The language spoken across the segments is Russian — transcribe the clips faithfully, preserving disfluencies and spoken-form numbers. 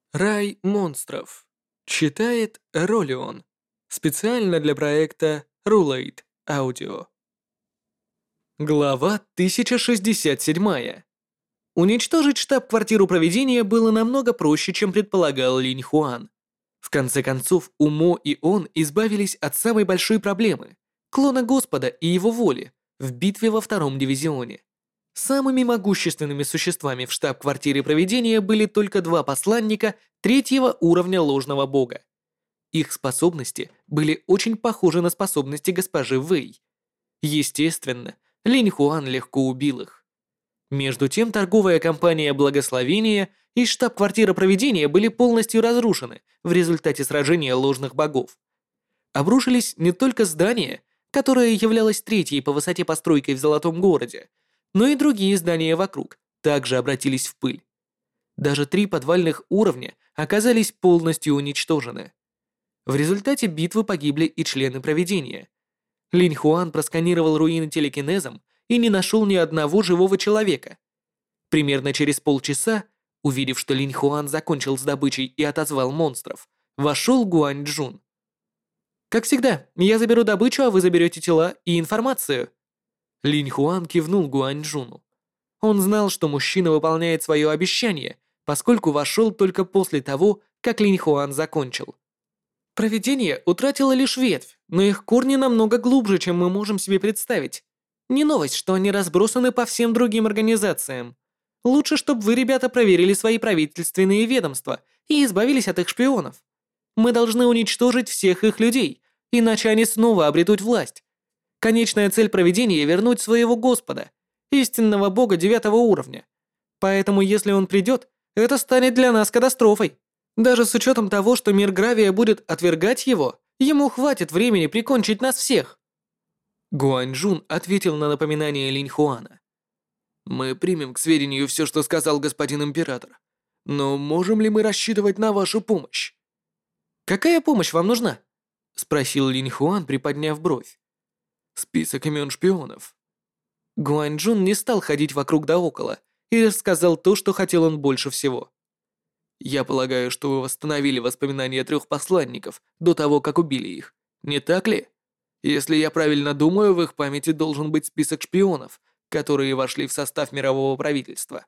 Рай монстров. Читает Ролион. Специально для проекта Rulate Audio. Глава тысяча шестьдесят семь. Уничтожить штаб-квартиру проведения было намного проще, чем предполагал Линь Хуан. В конце концов, Умо и он избавились от самой большой проблемы – клона Господа и его воли в битве во втором дивизионе. Самыми могущественными существами в штаб-квартире проведения были только два посланника третьего уровня ложного бога. Их способности были очень похожи на способности госпожи Вэй. Естественно, Линь Хуан легко убил их. Между тем, торговая компания Благословения и штаб-квартира проведения были полностью разрушены в результате сражения ложных богов. Обрушились не только здание, которое являлось третьей по высоте постройкой в Золотом городе, но и другие здания вокруг также обратились в пыль. Даже три подвальных уровня оказались полностью уничтожены. В результате битвы погибли и члены проведения. Линь Хуан просканировал руины телекинезом и не нашел ни одного живого человека. Примерно через полчаса, увидев, что Линь Хуан закончил с добычей и отозвал монстров, вошел Гуань Джун. «Как всегда, я заберу добычу, а вы заберете тела и информацию». Линь Хуан кивнул Гуань Джуну. Он знал, что мужчина выполняет свое обещание, поскольку вошел только после того, как Линь Хуан закончил. Провидение утратило лишь ветвь, но их корни намного глубже, чем мы можем себе представить. Не новость, что они разбросаны по всем другим организациям. Лучше, чтобы вы, ребята, проверили свои правительственные ведомства и избавились от их шпионов. Мы должны уничтожить всех их людей, иначе они снова обретут власть. Конечная цель провидения — вернуть своего Господа, истинного бога девятого уровня. Поэтому, если он придет, это станет для нас катастрофой. Даже с учетом того, что мир Гравия будет отвергать его, ему хватит времени прикончить нас всех. Гуаньчжун ответил на напоминание Линь Хуана. «Мы примем к сведению все, что сказал господин император. Но можем ли мы рассчитывать на вашу помощь?» «Какая помощь вам нужна?» — спросил Линь Хуан, приподняв бровь. «Список имен шпионов». Гуаньчжун не стал ходить вокруг да около и рассказал то, что хотел он больше всего. «Я полагаю, что вы восстановили воспоминания трех посланников до того, как убили их, не так ли? Если я правильно думаю, в их памяти должен быть список шпионов, которые вошли в состав мирового правительства».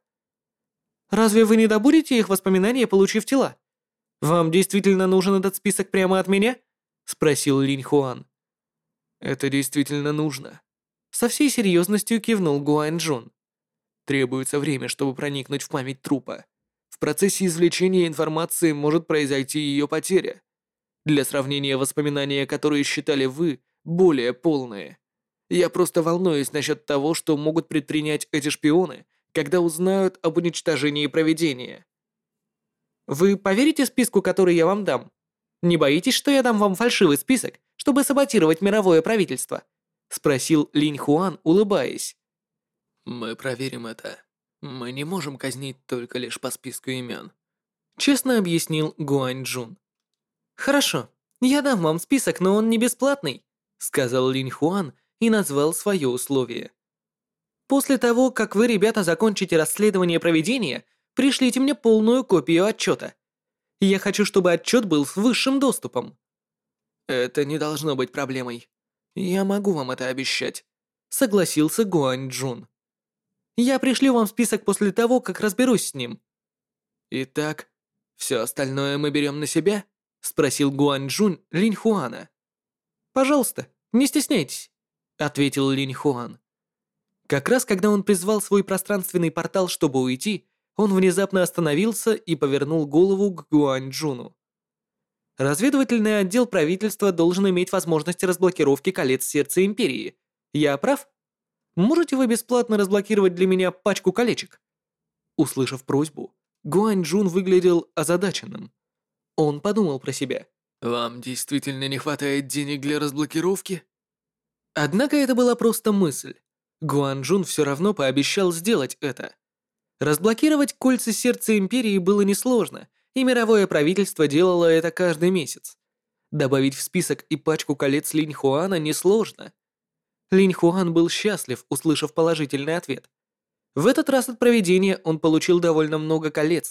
«Разве вы не добудете их воспоминания, получив тела? Вам действительно нужен этот список прямо от меня?» — спросил Линь Хуан. «Это действительно нужно». Со всей серьезностью кивнул Гуаньчжун. «Требуется время, чтобы проникнуть в память трупа. В процессе извлечения информации может произойти ее потеря. Для сравнения, воспоминания, которые считали вы, более полные. Я просто волнуюсь насчет того, что могут предпринять эти шпионы, когда узнают об уничтожении провидения». «Вы поверите списку, который я вам дам? Не боитесь, что я дам вам фальшивый список, чтобы саботировать мировое правительство?» — спросил Линь Хуан, улыбаясь. «Мы проверим это. Мы не можем казнить только лишь по списку имен», — честно объяснил Гуаньчжун. «Хорошо, я дам вам список, но он не бесплатный», — сказал Линь Хуан и назвал свое условие. «После того, как вы, ребята, закончите расследование проведения, пришлите мне полную копию отчета. Я хочу, чтобы отчет был с высшим доступом». «Это не должно быть проблемой. Я могу вам это обещать», — согласился Гуаньчжун. «Я пришлю вам список после того, как разберусь с ним». «Итак, все остальное мы берем на себя?» — спросил Гуаньчжун Линь Хуана. «Пожалуйста, не стесняйтесь», — ответил Линь Хуан. Как раз когда он призвал свой пространственный портал, чтобы уйти, он внезапно остановился и повернул голову к Гуаньчжуну. «Разведывательный отдел правительства должен иметь возможность разблокировки колец сердца Империи. Я прав? Можете вы бесплатно разблокировать для меня пачку колечек?» Услышав просьбу, Гуаньчжун выглядел озадаченным. Он подумал про себя. «Вам действительно не хватает денег для разблокировки?» Однако это была просто мысль. Гуаньчжун все равно пообещал сделать это. Разблокировать кольца сердца Империи было несложно, и мировое правительство делало это каждый месяц. Добавить в список и пачку колец Линь Хуана несложно. Линь Хуан был счастлив, услышав положительный ответ. В этот раз от провидения он получил довольно много колец,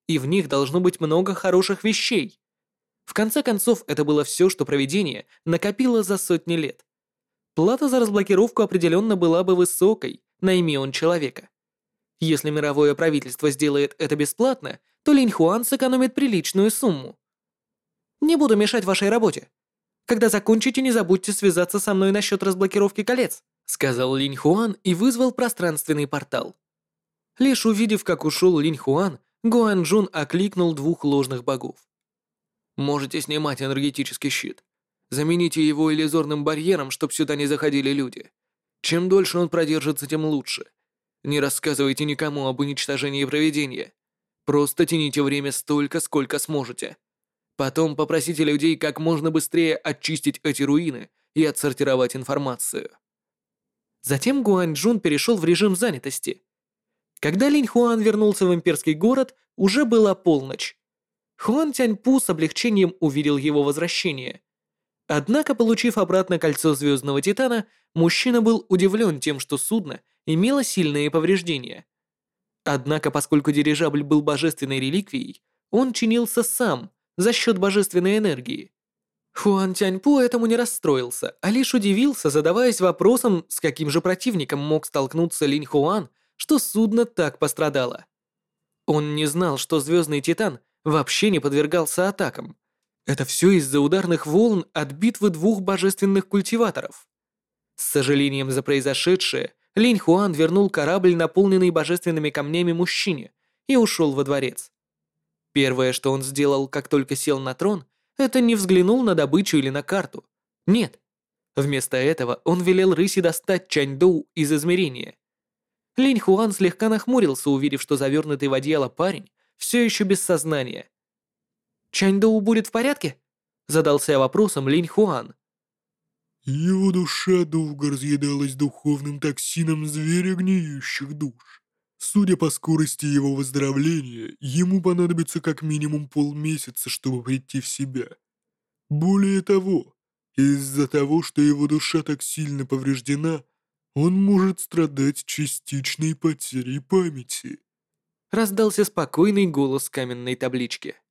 и в них должно быть много хороших вещей. В конце концов, это было все, что провидение накопило за сотни лет. Плата за разблокировку определенно была бы высокой, найми он человека. Если мировое правительство сделает это бесплатно, то Линь Хуан сэкономит приличную сумму. Не буду мешать вашей работе. Когда закончите, не забудьте связаться со мной насчет разблокировки колец, сказал Линь Хуан и вызвал пространственный портал. Лишь увидев, как ушел Линь Хуан, Гуан Джун окликнул двух ложных богов. Можете снимать энергетический щит. Замените его иллюзорным барьером, чтобы сюда не заходили люди. Чем дольше он продержится, тем лучше. Не рассказывайте никому об уничтожении провидения. Просто тяните время столько, сколько сможете. Потом попросите людей как можно быстрее очистить эти руины и отсортировать информацию. Затем Гуань Джун перешел в режим занятости. Когда Линь Хуан вернулся в имперский город, уже была полночь. Хуан Тяньпу с облегчением увидел его возвращение. Однако, получив обратно кольцо Звездного Титана, мужчина был удивлен тем, что судно имело сильные повреждения. Однако, поскольку дирижабль был божественной реликвией, он чинился сам за счет божественной энергии. Хуан Тяньпу этому не расстроился, а лишь удивился, задаваясь вопросом, с каким же противником мог столкнуться Линь Хуан, что судно так пострадало. Он не знал, что Звездный Титан вообще не подвергался атакам. Это все из-за ударных волн от битвы двух божественных культиваторов. С сожалением за произошедшее, Линь Хуан вернул корабль, наполненный божественными камнями, мужчине, и ушел во дворец. Первое, что он сделал, как только сел на трон, это не взглянул на добычу или на карту. Нет. Вместо этого он велел рыси достать Чаньдоу из измерения. Линь Хуан слегка нахмурился, увидев, что завернутый в одеяло парень все еще без сознания. «Чаньдоу будет в порядке?» — задался вопросом Линь Хуан. Его душа долго разъедалась духовным токсином зверя гниющих душ. Судя по скорости его выздоровления, ему понадобится как минимум полмесяца, чтобы прийти в себя. Более того, из-за того, что его душа так сильно повреждена, он может страдать частичной потерей памяти. Раздался спокойный голос каменной таблички.